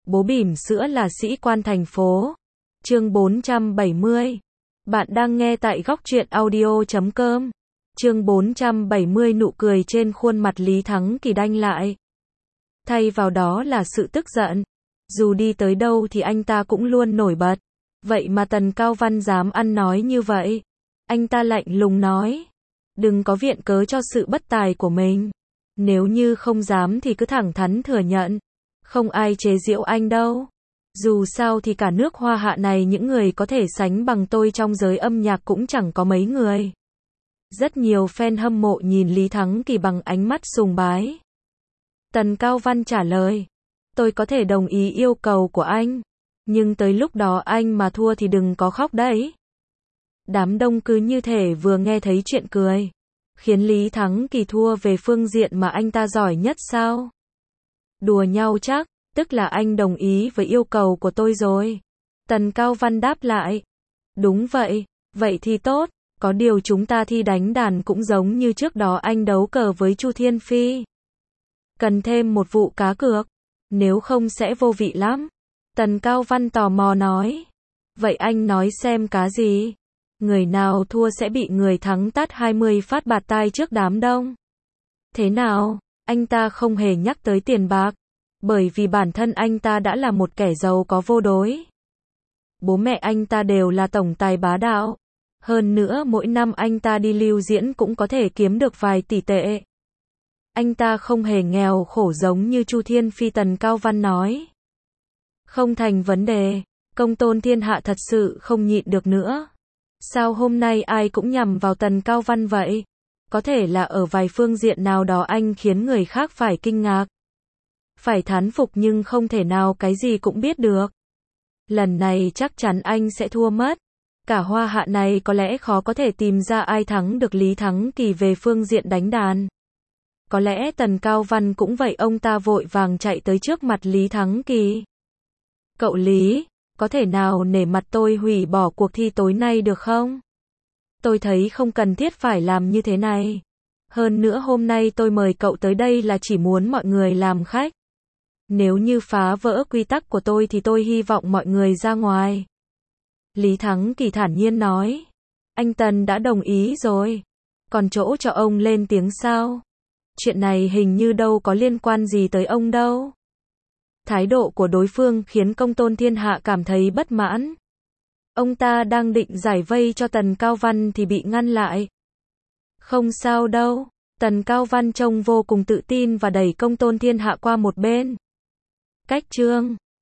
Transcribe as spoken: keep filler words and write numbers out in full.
Bố bỉm sữa là sĩ quan thành phố. Chương bốn trăm bảy mươi. Bạn đang nghe tại góc truyện audio chấm com. Chương bốn trăm bảy mươi nụ cười trên khuôn mặt Lý Thắng Kỳ đanh lại. Thay vào đó là sự tức giận. Dù đi tới đâu thì anh ta cũng luôn nổi bật. Vậy mà Tần Cao Văn dám ăn nói như vậy. Anh ta lạnh lùng nói. Đừng có viện cớ cho sự bất tài của mình. Nếu như không dám thì cứ thẳng thắn thừa nhận. Không ai chế giễu anh đâu. Dù sao thì cả nước Hoa Hạ này những người có thể sánh bằng tôi trong giới âm nhạc cũng chẳng có mấy người. Rất nhiều fan hâm mộ nhìn Lý Thắng Kỳ bằng ánh mắt sùng bái. Tần Cao Văn trả lời. Tôi có thể đồng ý yêu cầu của anh. Nhưng tới lúc đó anh mà thua thì đừng có khóc đấy. Đám đông cứ như thể vừa nghe thấy chuyện cười. Khiến Lý Thắng Kỳ thua về phương diện mà anh ta giỏi nhất sao? Đùa nhau chắc, tức là anh đồng ý với yêu cầu của tôi rồi. Tần Cao Văn đáp lại. Đúng vậy, vậy thì tốt, có điều chúng ta thi đánh đàn cũng giống như trước đó anh đấu cờ với Chu Thiên Phi. Cần thêm một vụ cá cược, nếu không sẽ vô vị lắm. Tần Cao Văn tò mò nói. Vậy anh nói xem cá gì? Người nào thua sẽ bị người thắng tát hai mươi phát bạt tai trước đám đông. Thế nào? Anh ta không hề nhắc tới tiền bạc. Bởi vì bản thân anh ta đã là một kẻ giàu có vô đối. Bố mẹ anh ta đều là tổng tài bá đạo. Hơn nữa mỗi năm anh ta đi lưu diễn cũng có thể kiếm được vài tỷ tệ. Anh ta không hề nghèo khổ giống như Chu Thiên Phi. Tần Cao Văn nói. Không thành vấn đề. Công tôn thiên hạ thật sự không nhịn được nữa. Sao hôm nay ai cũng nhằm vào Tần Cao Văn vậy? Có thể là ở vài phương diện nào đó anh khiến người khác phải kinh ngạc. Phải thán phục nhưng không thể nào cái gì cũng biết được. Lần này chắc chắn anh sẽ thua mất. Cả Hoa Hạ này có lẽ khó có thể tìm ra ai thắng được Lý Thắng Kỳ về phương diện đánh đàn. Có lẽ Tần Cao Văn cũng vậy. Ông ta vội vàng chạy tới trước mặt Lý Thắng Kỳ. Cậu Lý, có thể nào nể mặt tôi hủy bỏ cuộc thi tối nay được không? Tôi thấy không cần thiết phải làm như thế này. Hơn nữa hôm nay tôi mời cậu tới đây là chỉ muốn mọi người làm khách. Nếu như phá vỡ quy tắc của tôi thì tôi hy vọng mọi người ra ngoài. Lý Thắng Kỳ thản nhiên nói. Anh Tần đã đồng ý rồi. Còn chỗ cho ông lên tiếng sao? Chuyện này hình như đâu có liên quan gì tới ông đâu. Thái độ của đối phương khiến công tôn thiên hạ cảm thấy bất mãn. Ông ta đang định giải vây cho Tần Cao Văn thì bị ngăn lại. Không sao đâu. Tần Cao Văn trông vô cùng tự tin và đẩy công tôn thiên hạ qua một bên. Cách chương